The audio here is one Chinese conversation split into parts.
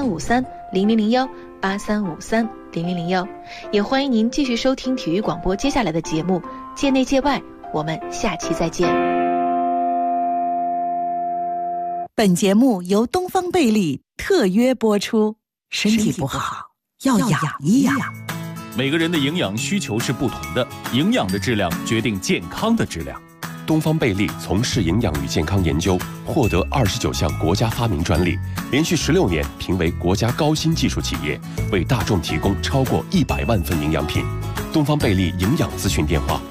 83530001，83530001，也欢迎您继续收听体育广播接下来的节目，界内界外，我们下期再见。 本节目由东方贝利特约播出，身体不好要养一养。 每个人的营养需求是不同的，营养的质量决定健康的质量。 东方贝利从事营养与健康研究，获得29项国家发明专利，连续16年评为国家高新技术企业，为大众提供超过100万份营养品。东方贝利营养咨询电话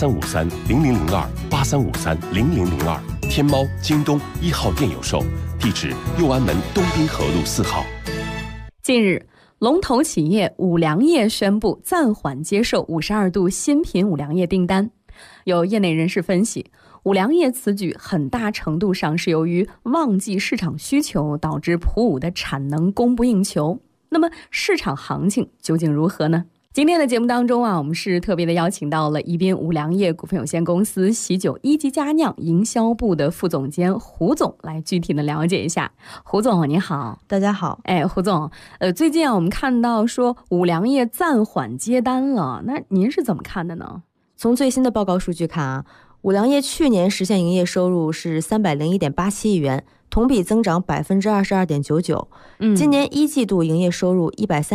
83530002，83530002，天猫、京东1号店有售，地址右安门东滨河路4号。 近日，龙头企业五粮液宣布暂缓接受52度新品五粮液订单。有业内人士分析，五粮液此举很大程度上是由于旺季市场需求导致普五的产能供不应求。那么市场行情究竟如何呢？今天的节目当中我们是特别的邀请到了宜宾五粮液股份有限公司喜酒一级佳酿营销部的副总监胡总来具体的了解一下。胡总您好。 大家好。 胡总，最近我们看到说五粮液暂缓接单了，那您是怎么看的呢？ 从最新的报告数据看五粮液去年实现营业收入是301.87亿元，同比增长22.99%。今年一季度营业收入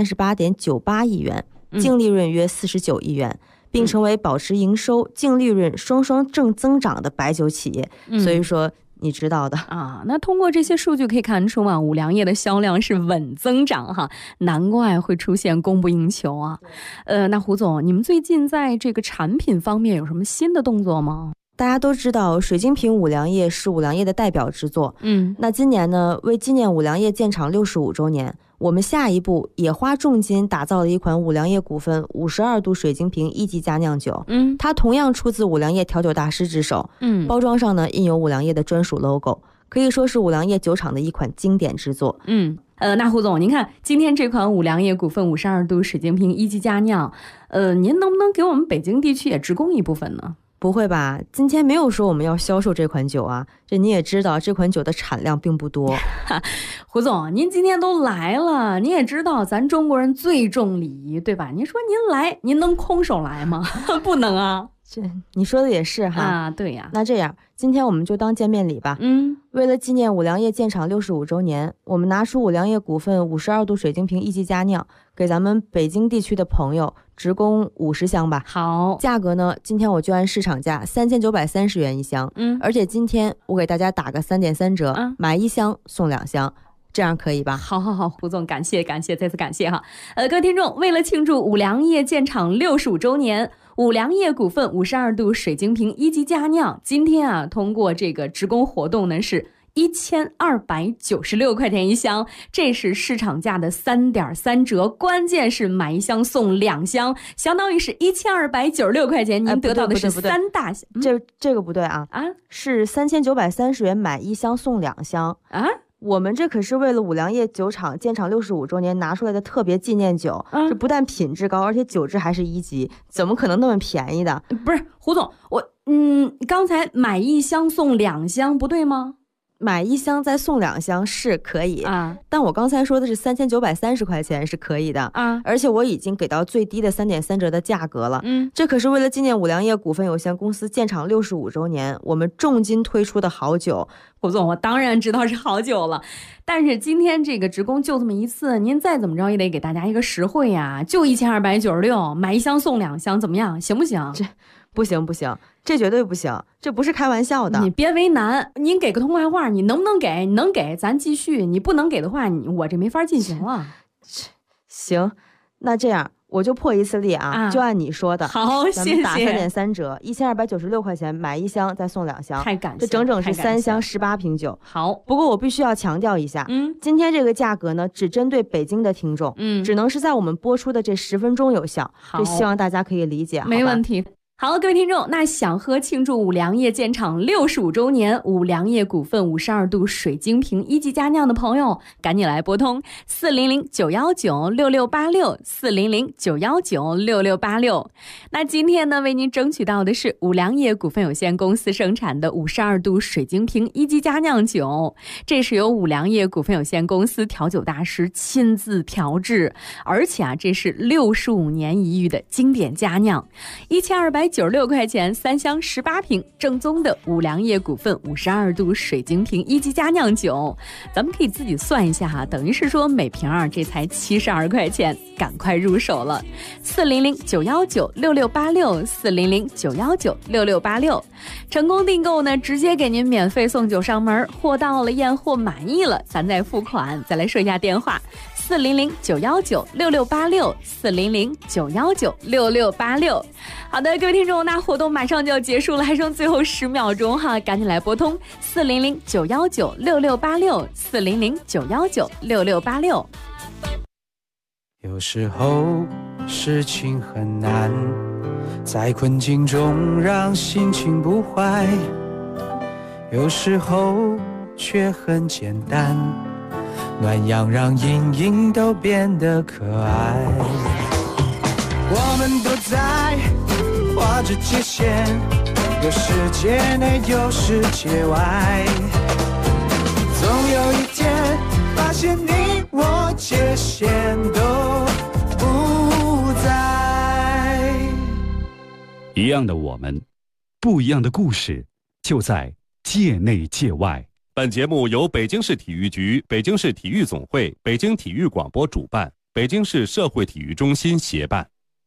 138.98亿元，净利润约49亿元，并成为保持营收、净利润双双正增长的白酒企业。所以说你知道的那通过这些数据可以看出五粮液的销量是稳增长难怪会出现供不应求那胡总，你们最近在这个产品方面有什么新的动作吗？ 大家都知道水晶瓶五粮液是五粮液的代表之作。那今年呢，为纪念五粮液建厂65周年，我们下一步也花重金打造了一款五粮液股份52度水晶瓶一级佳酿酒。它同样出自五粮液调酒大师之手。包装上呢印有五粮液的专属 logo， 可以说是五粮液酒厂的一款经典之作。 那胡总，您看今天这款五粮液股份52度水晶瓶一级佳酿，您能不能给我们北京地区也直供一部分呢？ 不会吧，今天没有说我们要销售这款酒这你也知道这款酒的产量并不多。 胡总，您今天都来了，您也知道咱中国人最重礼仪，对吧？您说您来，您能空手来吗？不能这你说的也是对呀。 那这样今天我们就当见面礼吧。为了纪念五粮液建厂65周年，我们拿出五粮液股份52度水晶瓶一级佳酿，给咱们北京地区的朋友直供50箱吧。 好， 价格呢，今天我就按市场价3930元一箱。而且今天我给大家打个3.3折，买1箱送2箱。这样可以吧？ 好，胡总，感谢，再次感谢各位听众，为了庆祝五粮液建厂65周年，五粮液股份52度水晶瓶一级佳酿今天通过这个直供活动呢是1296块钱一箱，这是市场价的3.3折，关键是买1箱送2箱，相当于是1296块钱，您得到的是3大箱。 这个不对是3930元买1箱送2箱我们这可是为了五粮液酒厂建厂65周年拿出来的特别纪念酒，这不但品质高，而且酒质还是1级，怎么可能那么便宜的？ 不是胡总，刚才买1箱送2箱不对吗？ 买1箱再送2箱是可以但我刚才说的是3930块钱是可以的而且我已经给到最低的3.3折的价格了。这可是为了纪念五粮液股份有限公司建厂65周年，我们重金推出的好酒。 胡总，我当然知道是好酒了，但是今天这个直供就这么一次，您再怎么着也得给大家一个实惠就1296，买1箱送2箱，怎么样？行不行？ 这不行，这绝对不行，这不是开玩笑的。 你别为难，您给个痛快话，你能不能给？你能给咱继续，你不能给的话，我这没法进行了。 行，那这样我就破一次例就按你说的。 好，谢谢。 咱们打3.3折，1296块钱买1箱再送2箱， 太感谢， 这整整是3箱18瓶酒。 好， 不过我必须要强调一下，今天这个价格呢，只针对北京的听众，只能是在我们播出的这10分钟有效，这希望大家可以理解。 没问题。 好，各位听众，那想和庆祝五粮液建厂65周年，五粮液股份52度水晶瓶一级佳酿的朋友，赶紧来拨通400-919-6686，400-919-6686。那今天呢，为您争取到的是五粮液股份有限公司生产的52度水晶瓶一级佳酿酒，这是由五粮液股份有限公司调酒大师亲自调制，而且这是65年一遇的经典佳酿，1296块钱3箱18瓶，正宗的五粮液股份52度水晶瓶一级佳酿酒，咱们可以自己算一下等于是说每瓶这才72块钱，赶快入手了。400-919-6686，400-919-6686，成功订购呢，直接给您免费送酒上门，货到了验货满意了，咱再付款。再来说一下电话：400-919-6686，400-919-6686。好的，各位听众，那活动马上就要结束了，还剩最后10秒钟赶紧来拨通400-919-6686，400-919-6686。 有时候事情很难，在困境中让心情不坏，有时候却很简单，暖阳让阴影都变得可爱。我们都在画着界限，有世界内有世界外，总有一天发现你我界限都不在。 一样的我们，不一样的故事，就在界内界外。 本节目由北京市体育局、北京市体育总会、北京体育广播主办，北京市社会体育中心协办。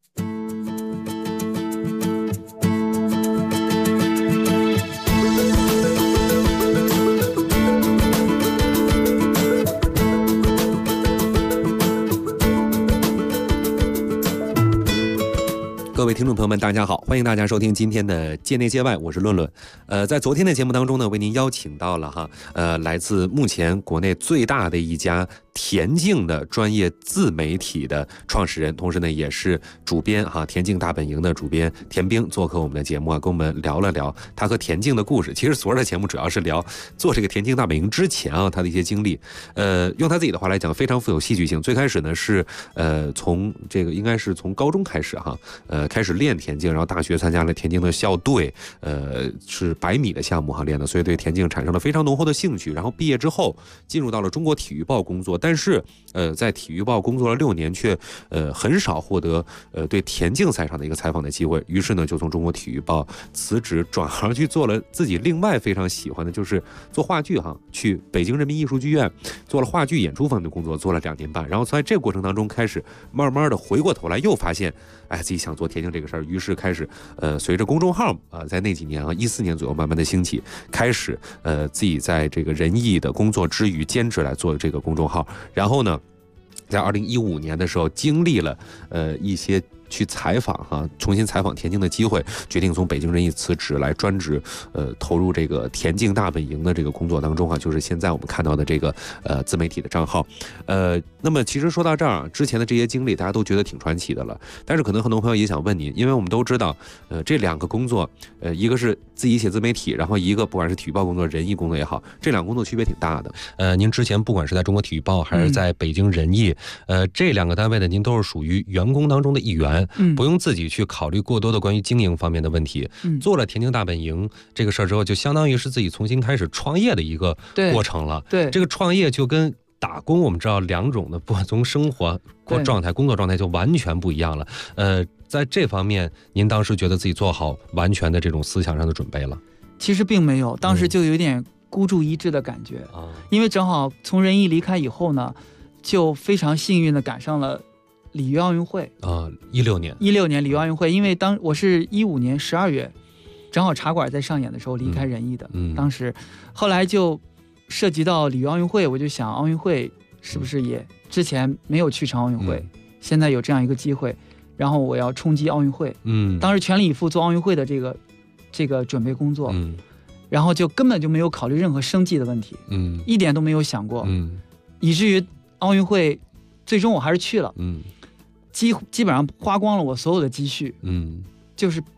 各位听众朋友们，大家好，欢迎大家收听今天的界内界外，我是论论。在昨天的节目当中呢，为您邀请到了来自目前国内最大的一家田径的专业自媒体的创始人，同时呢也是主编田径大本营的主编田冰做客我们的节目跟我们聊了聊他和田径的故事。其实昨儿的节目主要是聊做这个田径大本营之前他的一些经历。用他自己的话来讲，非常富有戏剧性。最开始呢是从这个应该是从高中开始开始练田径，然后大学参加了田径的校队，是100米的项目练的，所以对田径产生了非常浓厚的兴趣。然后毕业之后进入到了中国体育报工作，但是在体育报工作了6年，却很少获得对田径赛场的一个采访的机会。于是呢，就从中国体育报辞职，转行去做了自己另外非常喜欢的，就是做话剧去北京人民艺术剧院做了话剧演出方面的工作，做了2年半。然后在这个过程当中，开始慢慢的回过头来，又发现自己想做田径这个事儿，于是开始随着公众号在那几年14年左右慢慢的兴起，开始自己在这个仁义的工作之余兼职来做这个公众号。然后呢，在2015年的时候经历了一些去采访重新采访田径的机会，决定从北京人艺辞职，来专职投入这个田径大本营的这个工作当中就是现在我们看到的这个自媒体的账号。那么其实说到这儿之前的这些经历大家都觉得挺传奇的了，但是可能很多朋友也想问您，因为我们都知道这2个工作，一个是自己写自媒体，然后一个不管是体育报工作、仁义工作也好，这2个工作区别挺大的。您之前不管是在中国体育报还是在北京仁义，这2个单位呢，您都是属于员工当中的一员，不用自己去考虑过多的关于经营方面的问题。做了田径大本营这个事儿之后，就相当于是自己重新开始创业的一个过程了。对，这个创业就跟打工我们知道2种的，不管从生活状态、工作状态就完全不一样了。在这方面，您当时觉得自己做好完全的这种思想上的准备了？ 其实并没有，当时就有点孤注一掷的感觉因为正好从仁义离开以后呢，就非常幸运的赶上了里约奥运会 16年里约奥运会。因为我是15年12月正好茶馆在上演的时候离开仁义的，当时后来就涉及到里约奥运会，我就想奥运会是不是也之前没有去成奥运会，现在有这样一个机会，然后我要冲击奥运会。当时全力以赴做奥运会的这个准备工作，然后就根本就没有考虑任何生计的问题，一点都没有想过，以至于奥运会最终我还是去了，基本上花光了我所有的积蓄，就是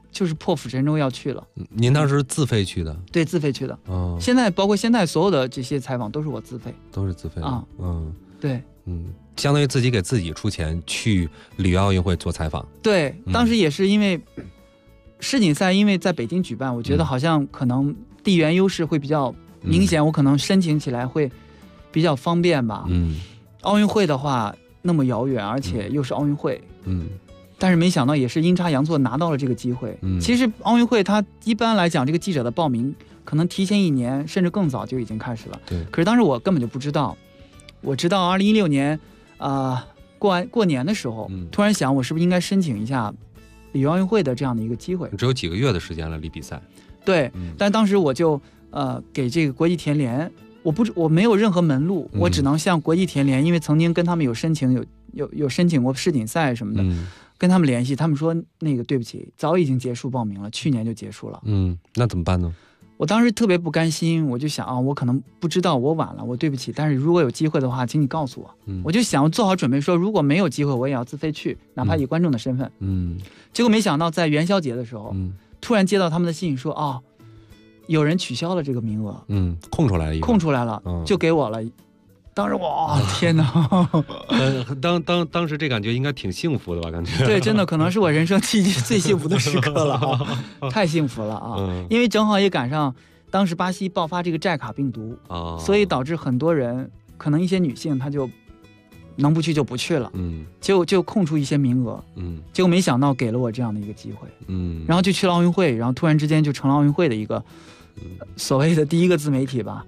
就是破釜沉舟要去了。 您当时自费去的？ 对，自费去的。现在包括现在所有的这些采访都是我自费， 都是自费啊。 对， 相当于自己给自己出钱去里约奥运会做采访。 对，当时也是因为世锦赛因为在北京举办，我觉得好像可能地缘优势会比较明显，我可能申请起来会比较方便吧。奥运会的话那么遥远，而且又是奥运会，但是没想到也是阴差阳错拿到了这个机会。其实奥运会它一般来讲，这个记者的报名可能提前1年甚至更早就已经开始了。 对。 可是当时我根本就不知道，我直到2016年过年的时候，突然想我是不是应该申请一下里约奥运会的这样的一个机会。 只有几个月的时间了离比赛。 对，但当时我就给这个国际田联，我没有任何门路，我只能向国际田联，因为曾经跟他们有申请过世锦赛什么的，跟他们联系，他们说那个对不起，早已经结束报名了，去年就结束了。 那怎么办呢？ 我当时特别不甘心，我就想我可能不知道，我晚了，我对不起，但是如果有机会的话，请你告诉我。我就想做好准备，说如果没有机会，我也要自费去，哪怕以观众的身份。结果没想到在元宵节的时候，突然接到他们的信说有人取消了这个名额， 空出来了， 就给我了。当时天哪！ 当时这感觉应该挺幸福的吧？感觉对，真的可能是我人生最幸福的时刻了太幸福了因为正好也赶上当时巴西爆发这个寨卡病毒所以导致很多人，可能一些女性她就能不去就不去了，就空出一些名额，结果没想到给了我这样的一个机会，然后就去了奥运会，然后突然之间就成了奥运会的一个所谓的第一个自媒体吧。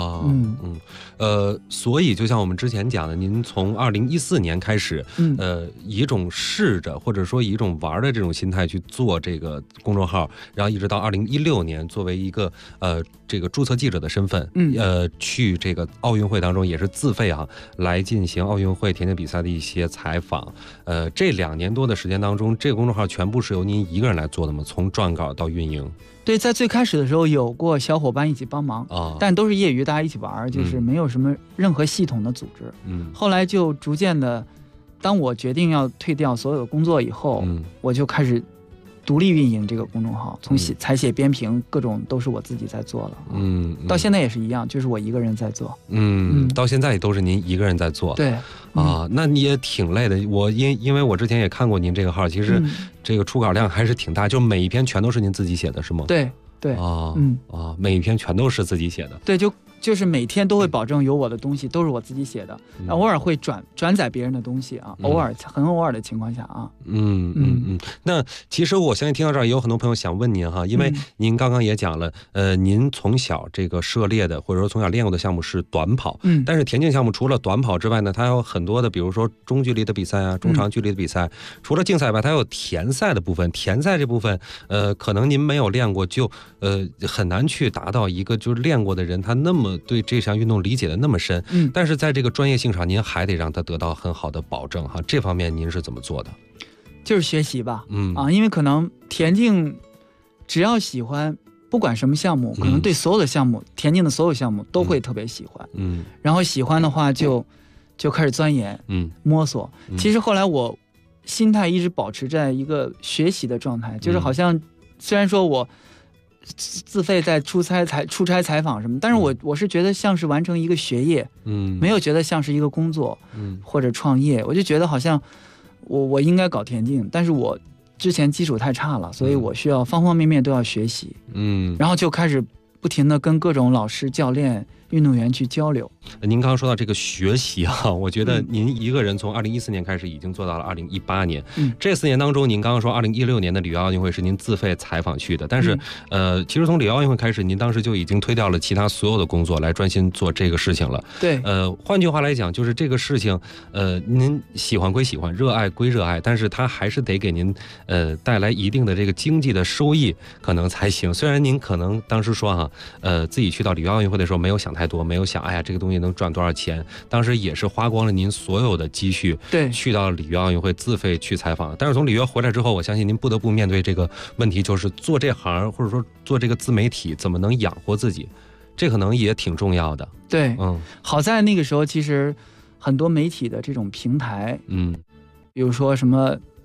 所以就像我们之前讲的，您从2014年开始，以一种试着或者说以一种玩的这种心态去做这个公众号，然后一直到2016年，作为一个这个注册记者的身份，去这个奥运会当中也是自费来进行奥运会田径比赛的一些采访。这2年多的时间当中，这个公众号全部是由您一个人来做的吗？从撰稿到运营？ 对，在最开始的时候有过小伙伴一起帮忙但都是业余，大家一起玩，就是没有什么任何系统的组织。后来就逐渐的，当我决定要退掉所有的工作以后，我就开始独立运营这个公众号，从采写编评各种都是我自己在做了。到现在也是一样，就是我一个人在做。 到现在也都是您一个人在做。 对那你也挺累的。因为我之前也看过您这个号，其实这个出稿量还是挺大，就每一篇全都是您自己写的，是吗？ 对。 每一篇全都是自己写的。 对，就是每天都会保证有我的东西都是我自己写的，偶尔会转载别人的东西很偶尔的情况下那其实我相信听到这儿也有很多朋友想问您因为您刚刚也讲了，您从小这个涉猎的或者说从小练过的项目是短跑，但是田径项目除了短跑之外呢，它有很多的，比如说中距离的比赛中长距离的比赛，除了竞赛外，它有田赛的部分。田赛这部分可能您没有练过，就很难去达到一个就是练过的人他那么对这项运动理解的那么深，但是在这个专业性上您还得让他得到很好的保证这方面您是怎么做的？ 就是学习吧，因为可能田径只要喜欢，不管什么项目，可能对所有的项目，田径的所有项目都会特别喜欢，然后喜欢的话就开始钻研，摸索。其实后来我心态一直保持在一个学习的状态，就是好像虽然说我自费在出差采访什么，但是我是觉得像是完成一个学业，没有觉得像是一个工作，或者创业。我就觉得好像我应该搞田径，但是我之前基础太差了，所以我需要方方面面都要学习，然后就开始不停的跟各种老师、教练、运动员去交流。 您刚刚说到这个学习我觉得您一个人从2014年开始已经做到了2018年，这4年当中，您刚刚说2016年的里约奥运会是您自费采访去的，但是其实从里约奥运会开始，您当时就已经推掉了其他所有的工作，来专心做这个事情了。 对， 换句话来讲，就是这个事情，您喜欢归喜欢，热爱归热爱，但是它还是得给您带来一定的这个经济的收益，可能才行。虽然您可能当时说自己去到里约奥运会的时候没有想太多，没有想这个东西能赚多少钱，当时也是花光了您所有的积蓄， 对， 去到里约奥运会自费去采访。但是从里约回来之后，我相信您不得不面对这个问题，就是做这行或者说做这个自媒体怎么能养活自己，这可能也挺重要的。 对，好在那个时候其实很多媒体的这种平台，比如说什么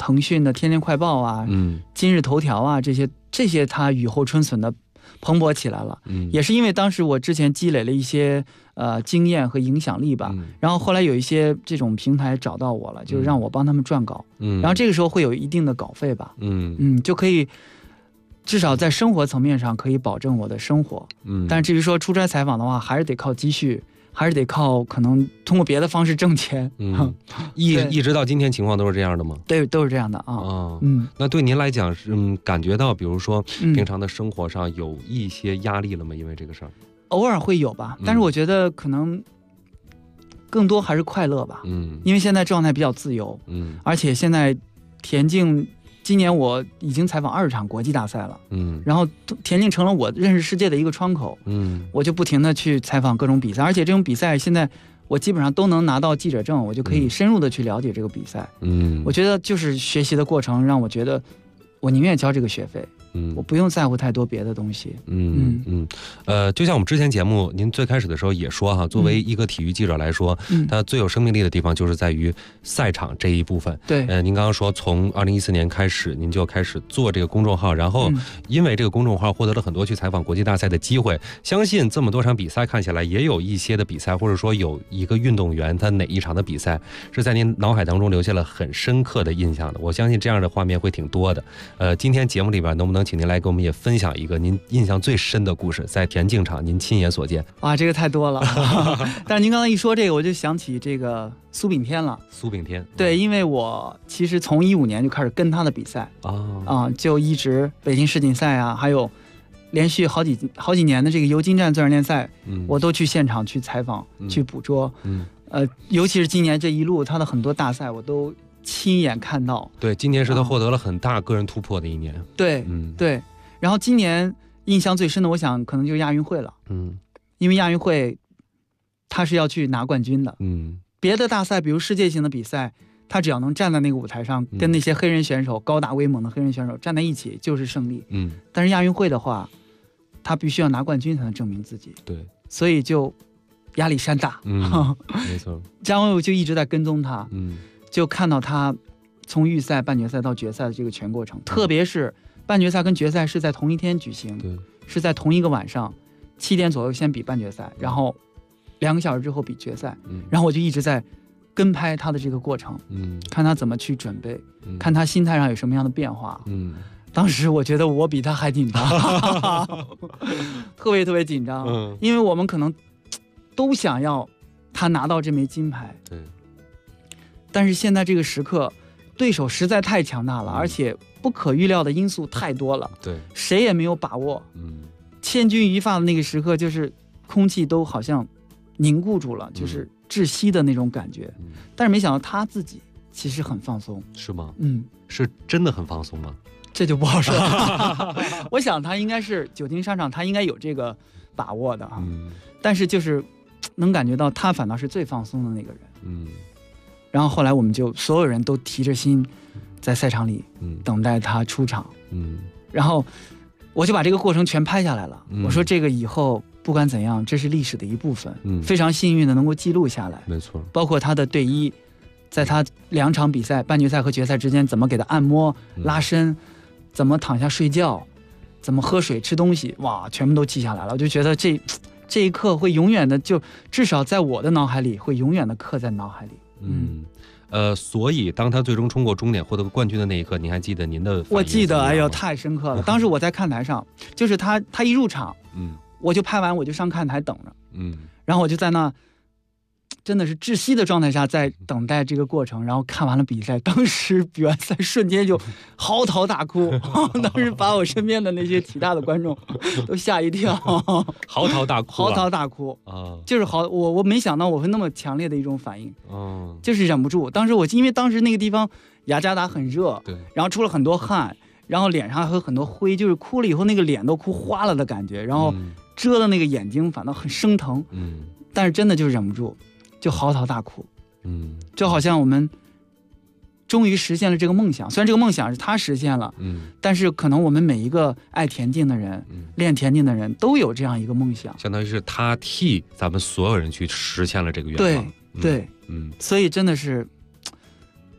腾讯的《天天快报》啊，今日头条啊，这些它雨后春笋的蓬勃起来了。也是因为当时我之前积累了一些经验和影响力吧，然后后来有一些这种平台找到我了，就是让我帮他们撰稿，然后这个时候会有一定的稿费吧，就可以至少在生活层面上可以保证我的生活。但是至于说出差采访的话，还是得靠积蓄，还是得靠可能通过别的方式挣钱。 一直到今天情况都是这样的吗？ 对，都是这样的啊。 那对您来讲是感觉到比如说平常的生活上有一些压力了吗？因为这个事儿偶尔会有吧，但是我觉得可能更多还是快乐吧。因为现在状态比较自由，而且现在田径今年我已经采访20场国际大赛了，然后田径成了我认识世界的一个窗口，我就不停的去采访各种比赛，而且这种比赛现在我基本上都能拿到记者证，我就可以深入的去了解这个比赛。我觉得就是学习的过程让我觉得我宁愿交这个学费，我不用在乎太多别的东西。 就像我们之前节目您最开始的时候也说哈，作为一个体育记者来说，它最有生命力的地方就是在于赛场这一部分。 对， 您刚刚说从2014年开始您就开始做这个公众号，然后因为这个公众号获得了很多去采访国际大赛的机会，相信这么多场比赛看下来，也有一些的比赛或者说有一个运动员他哪一场的比赛是在您脑海当中留下了很深刻的印象的，我相信这样的画面会挺多的。今天节目里边能不能请您来给我们也分享一个您印象最深的故事，在田径场您亲眼所见？ 哇，这个太多了。但是您刚才一说这个，我就想起这个苏炳添了。 苏炳添， 对，因为我其实从15年就开始跟他的比赛就一直北京世锦赛啊，还有连续好几年的这个尤金站钻石联赛，我都去现场去采访，去捕捉。尤其是今年这一路他的很多大赛我都亲眼看到。 对，今年是他获得了很大个人突破的一年。 对，对。然后今年印象最深的，我想可能就是亚运会了。因为亚运会他是要去拿冠军的。别的大赛比如世界性的比赛，他只要能站在那个舞台上，跟那些黑人选手高大威猛的黑人选手站在一起就是胜利。但是亚运会的话，他必须要拿冠军才能证明自己。 对， 所以就压力山大。 没错。然后我就一直在跟踪他。就看到他从预赛、半决赛到决赛的这个全过程，特别是半决赛跟决赛是在同一天举行，是在同一个晚上，7点左右先比半决赛，然后2个小时之后比决赛。然后我就一直在跟拍他的这个过程，看他怎么去准备，看他心态上有什么样的变化。当时我觉得我比他还紧张，特别紧张。因为我们可能都想要他拿到这枚金牌。 对。 但是现在这个时刻，对手实在太强大了，而且不可预料的因素太多了。 对， 谁也没有把握。千钧一发的那个时刻，就是空气都好像凝固住了，就是窒息的那种感觉。但是没想到他自己其实很放松。 是吗？是真的很放松吗？ 这就不好说了。我想他应该是久经沙场，他应该有这个把握的啊。但是就是能感觉到他反倒是最放松的那个人。然后后来我们就所有人都提着心在赛场里等待他出场。然后我就把这个过程全拍下来了。我说这个以后不管怎样，这是历史的一部分。非常幸运的能够记录下来。 没错。包括他的队医在他2场比赛半决赛和决赛之间怎么给他按摩拉伸，怎么躺下睡觉，怎么喝水吃东西，哇，全部都记下来了。我就觉得这一刻会永远的，就至少在我的脑海里会永远的刻在脑海里。 所以当他最终冲过终点获得冠军的那一刻，您还记得您的反应？ 我记得，哎呦，太深刻了。当时我在看台上，就是他一入场，我就拍完我就上看台等着，然后我就在那真的是窒息的状态下在等待这个过程，然后看完了比赛，当时比完赛瞬间就嚎啕大哭，当时把我身边的那些其他的观众都吓一跳。 嚎啕大哭啊！就是我没想到我会那么强烈的一种反应，就是忍不住。当时因为当时那个地方雅加达很热， 对， 然后出了很多汗，然后脸上还有很多灰，就是哭了以后那个脸都哭花了的感觉，然后遮的那个眼睛反倒很生疼，但是真的就忍不住。就嚎啕大哭，就好像我们终于实现了这个梦想。虽然这个梦想是他实现了，但是可能我们每一个爱田径的人，练田径的人都有这样一个梦想， 相当于是他替咱们所有人去实现了这个愿望。 对，所以真的是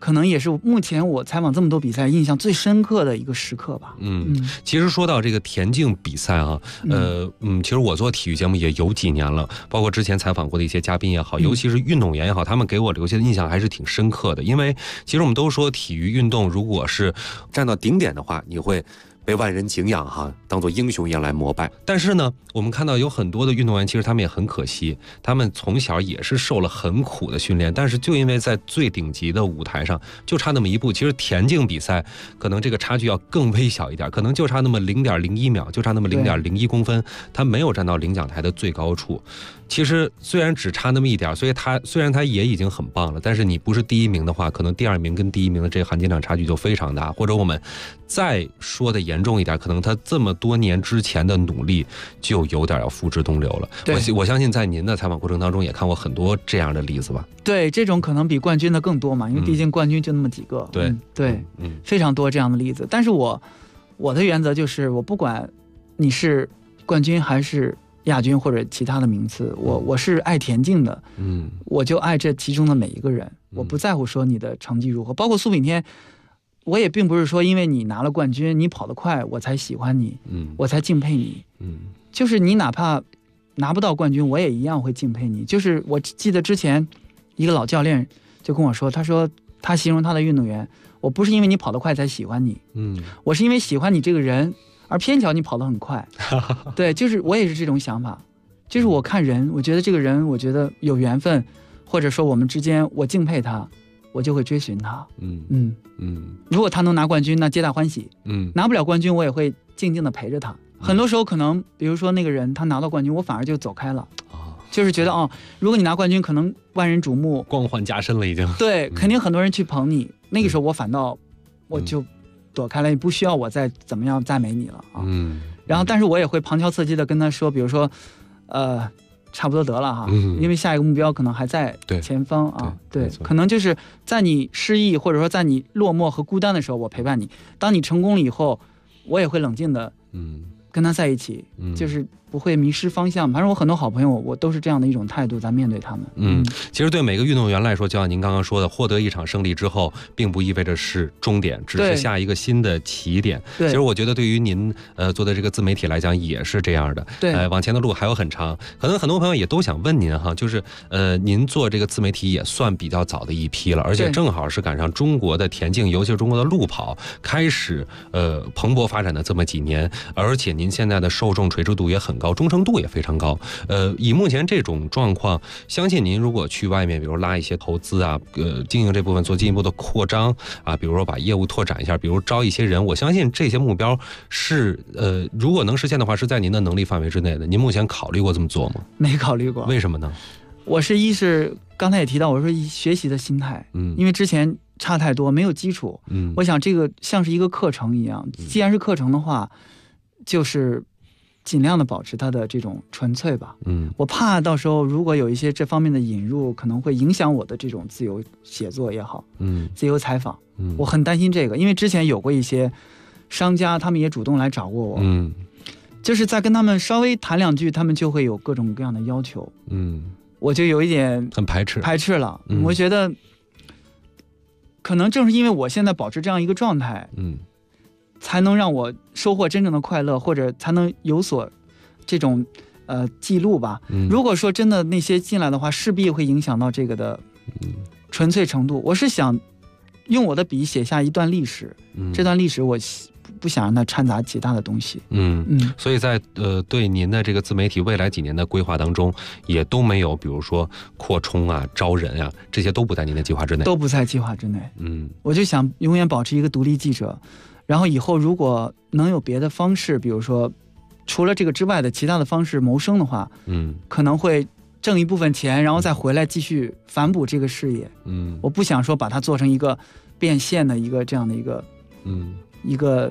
可能也是目前我采访这么多比赛印象最深刻的一个时刻吧。 其实说到这个田径比赛啊，其实我做体育节目也有几年了，包括之前采访过的一些嘉宾也好，尤其是运动员也好，他们给我留下的印象还是挺深刻的。因为其实我们都说体育运动如果是站到顶点的话，你会被万人敬仰哈，当做英雄一样来膜拜。但是呢，我们看到有很多的运动员，其实他们也很可惜，他们从小也是受了很苦的训练，但是就因为在最顶级的舞台上就差那么一步。其实田径比赛可能这个差距要更微小一点，可能就差那么0.01秒，就差那么0.01公分，他没有站到领奖台的最高处。其实虽然只差那么一点，所以虽然他也已经很棒了，但是你不是第一名的话，可能第二名跟第一名的这个含金量差距就非常大。或者我们再说的严重一点，可能他这么多年之前的努力就有点要付之东流了。我相信在您的采访过程当中也看过很多这样的例子吧？ 对，这种可能比冠军的更多嘛，因为毕竟冠军就那么几个。对，非常多这样的例子。但是我的原则就是，我不管你是冠军还是亚军或者其他的名次，我是爱田径的，我就爱这其中的每一个人，我不在乎说你的成绩如何。包括苏炳添，我也并不是说因为你拿了冠军，你跑得快，我才喜欢你，我才敬佩你，就是你哪怕拿不到冠军，我也一样会敬佩你。就是我记得之前一个老教练就跟我说，他说他形容他的运动员，我不是因为你跑得快才喜欢你，我是因为喜欢你这个人。而偏巧你跑得很快，对，就是我也是这种想法，就是我看人，我觉得这个人，我觉得有缘分，或者说我们之间我敬佩他，我就会追寻他。如果他能拿冠军，那皆大欢喜。拿不了冠军，我也会静静的陪着他。很多时候可能，比如说那个人他拿到冠军，我反而就走开了，就是觉得如果你拿冠军，可能万人瞩目， 光环加身了已经。 对，肯定很多人去捧你，那个时候我反倒我就躲开了，你不需要我再怎么样赞美你了啊。然后但是我也会旁敲侧击的跟他说，比如说差不多得了哈，因为下一个目标可能还在前方啊。对，可能就是在你失意或者说在你落寞和孤单的时候，我陪伴你；当你成功了以后，我也会冷静的跟他在一起，就是不会迷失方向。反正我很多好朋友，我都是这样的一种态度在面对他们。 其实对每个运动员来说，就像您刚刚说的，获得一场胜利之后，并不意味着是终点，只是下一个新的起点。其实我觉得对于您做的这个自媒体来讲，也是这样的。对，往前的路还有很长。可能很多朋友也都想问您哈，就是您做这个自媒体也算比较早的一批了，而且正好是赶上中国的田径，尤其是中国的路跑开始蓬勃发展的这么几年，而且您现在的受众垂直度也很高，忠诚度也非常高。以目前这种状况，相信您如果去外面，比如拉一些投资啊，经营这部分做进一步的扩张啊，比如说把业务拓展一下，比如招一些人，我相信这些目标是如果能实现的话，是在您的能力范围之内的。您目前考虑过这么做吗？ 没考虑过。 为什么呢？ 我是刚才也提到，我说以学习的心态，因为之前差太多，没有基础。我想这个像是一个课程一样，既然是课程的话，就是尽量的保持它的这种纯粹吧。我怕到时候如果有一些这方面的引入，可能会影响我的这种自由写作也好，自由采访。我很担心这个，因为之前有过一些商家，他们也主动来找过我，就是在跟他们稍微谈两句，他们就会有各种各样的要求，我就有一点很排斥了。我觉得可能正是因为我现在保持这样一个状态，才能让我收获真正的快乐，或者才能有所这种记录吧。如果说真的那些进来的话，势必会影响到这个的纯粹程度。我是想用我的笔写下一段历史，这段历史我不想让它掺杂其他的东西。 所以在对您的这个自媒体未来几年的规划当中，也都没有比如说扩充啊、招人啊，这些都不在您的计划之内。 都不在计划之内。我就想永远保持一个独立记者。然后以后如果能有别的方式，比如说除了这个之外的其他的方式谋生的话，可能会挣一部分钱，然后再回来继续反哺这个事业。我不想说把它做成一个变现的一个这样的一个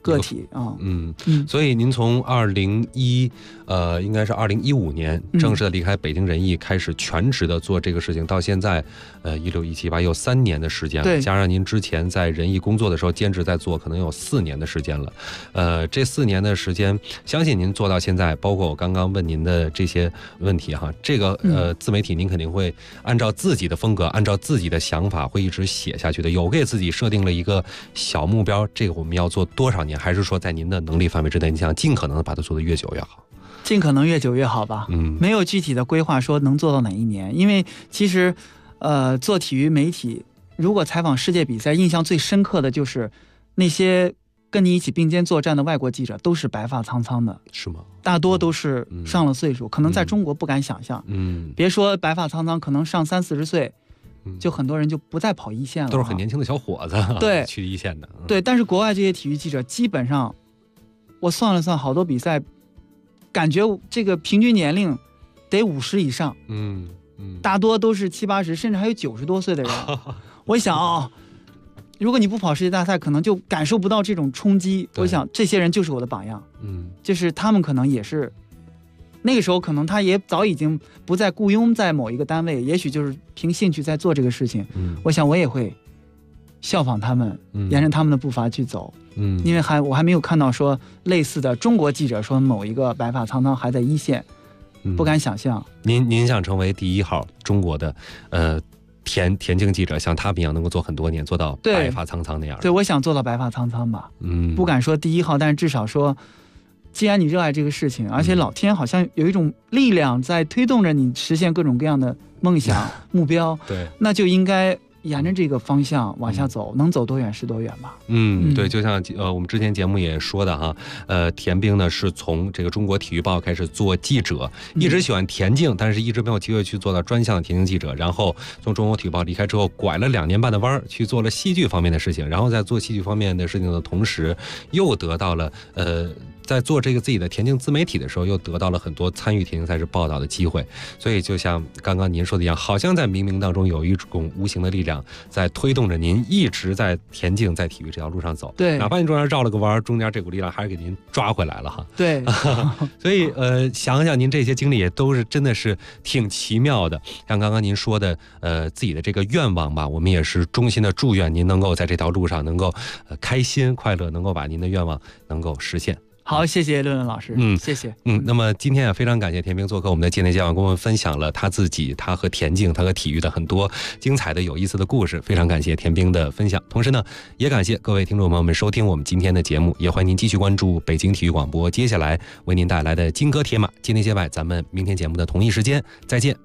个体啊。 所以您从应该是2015年正式的离开北京人艺，开始全职的做这个事情，到现在16、17、18有3年的时间了，加上您之前在人艺工作的时候兼职在做，可能有4年的时间了。这4年的时间，相信您做到现在，包括我刚刚问您的这些问题哈，这个自媒体您肯定会按照自己的风格，按照自己的想法会一直写下去的。有给自己设定了一个小目标，这个我们要做多少年，还是说在您的能力范围之内，你想尽可能的把它做得越久越好？ 尽可能越久越好吧。没有具体的规划说能做到哪一年，因为其实做体育媒体，如果采访世界比赛，印象最深刻的就是那些跟你一起并肩作战的外国记者都是白发苍苍的。 是吗？ 大多都是上了岁数，可能在中国不敢想象。别说白发苍苍，可能上30-40岁，就很多人就不再跑一线了， 都是很年轻的小伙子， 对， 去一线的。 对，但是国外这些体育记者基本上，我算了算，好多比赛，感觉这个平均年龄得50以上。大多都是70、80，甚至还有90多岁的人。我想如果你不跑世界大赛，可能就感受不到这种冲击。我想这些人就是我的榜样。就是他们可能也是那个时候，可能他也早已经不再雇佣在某一个单位，也许就是凭兴趣在做这个事情。我想我也会效仿他们，沿着他们的步伐去走。因为我还没有看到说类似的中国记者说某一个白发苍苍还在一线，不敢想象。 您想成为第1号中国的田径记者，像他们一样能够做很多年，做到白发苍苍那样。 对，我想做到白发苍苍吧。不敢说第1号，但是至少说，既然你热爱这个事情，而且老天好像有一种力量在推动着你实现各种各样的梦想目标， 对， 那就应该沿着这个方向往下走，能走多远是多远吧。 对，就像我们之前节目也说的哈，田冰呢是从这个中国体育报开始做记者，一直喜欢田径，但是一直没有机会去做到专项的田径记者。然后从中国体育报离开之后，拐了2年半的弯去做了戏剧方面的事情。然后在做戏剧方面的事情的同时，又得到了在做这个自己的田径自媒体的时候，又得到了很多参与田径赛事报道的机会。所以就像刚刚您说的一样，好像在冥冥当中有一种无形的力量在推动着您一直在田径在体育这条路上走。 对， 哪怕你中间绕了个弯，中间这股力量还是给您抓回来了哈。 对所以想想您这些经历也都是真的是挺奇妙的。像刚刚您说的自己的这个愿望吧，我们也是衷心的祝愿您能够在这条路上能够开心快乐，能够把您的愿望能够实现。 好，谢谢论论老师。谢谢。 那么今天也非常感谢田冰做客我们的界内街网，跟我们分享了他和田径、他和体育的很多精彩的有意思的故事。非常感谢田冰的分享，同时呢，也感谢各位听众朋友们收听我们今天的节目，也欢迎您继续关注北京体育广播接下来为您带来的金戈铁马界内街外，咱们明天节目的同一时间再见。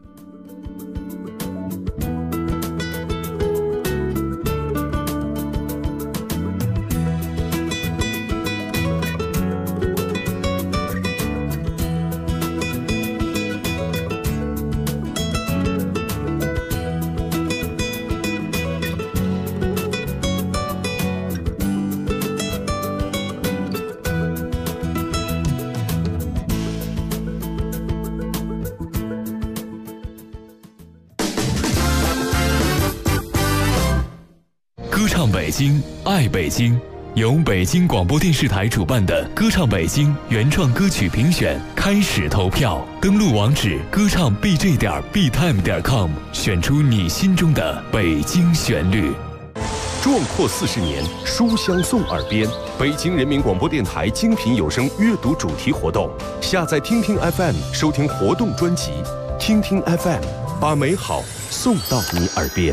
歌唱北京，爱北京，由北京广播电视台主办的歌唱北京原创歌曲评选开始投票，登录网址歌唱 bj.btime.com， 选出你心中的北京旋律。 壮阔40年，书香送耳边。北京人民广播电台精品有声阅读主题活动，下载听听 FM， 收听活动专辑。听听 FM， 把美好送到你耳边。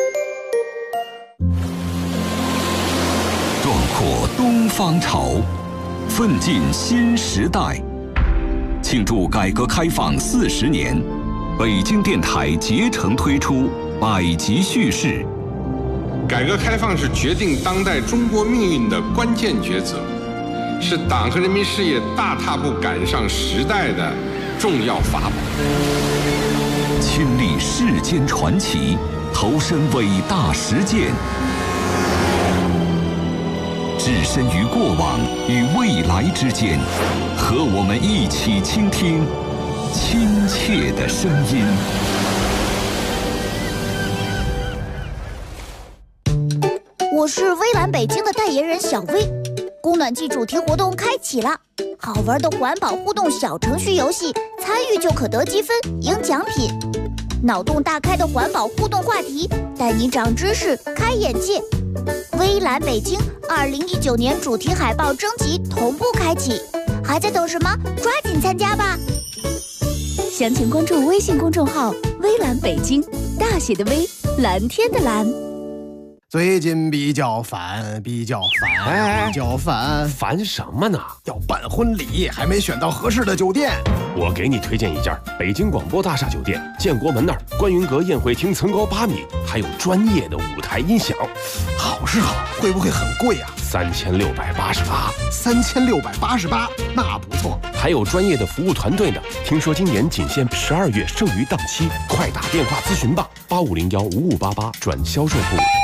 壮阔东方潮，奋进新时代。庆祝改革开放40年，北京电台竭诚推出百集叙事。 改革开放是决定当代中国命运的关键抉择，是党和人民事业大踏步赶上时代的重要法宝。 亲历世间传奇，投身伟大实践，置身于过往与未来之间，和我们一起倾听亲切的声音。 我是微蓝北京的代言人小薇， 供暖季主题活动开启了，好玩的环保互动小程序游戏，参与就可得积分、赢奖品。脑洞大开的环保互动话题，带你长知识、开眼界。微蓝北京2019年主题海报征集同步开启，还在等什么？抓紧参加吧！ 详情关注微信公众号“微蓝北京”，大写的微，蓝天的蓝。 最近比较烦， 烦什么呢？ 要办婚礼，还没选到合适的酒店。 我给你推荐一家北京广播大厦酒店，建国门那儿，观云阁宴会厅层高8米，还有专业的舞台音响。 好是好，会不会很贵啊 ？3688， 那不错。 还有专业的服务团队呢。听说今年仅限12月剩余档期，快打电话咨询吧，85015588转销售部。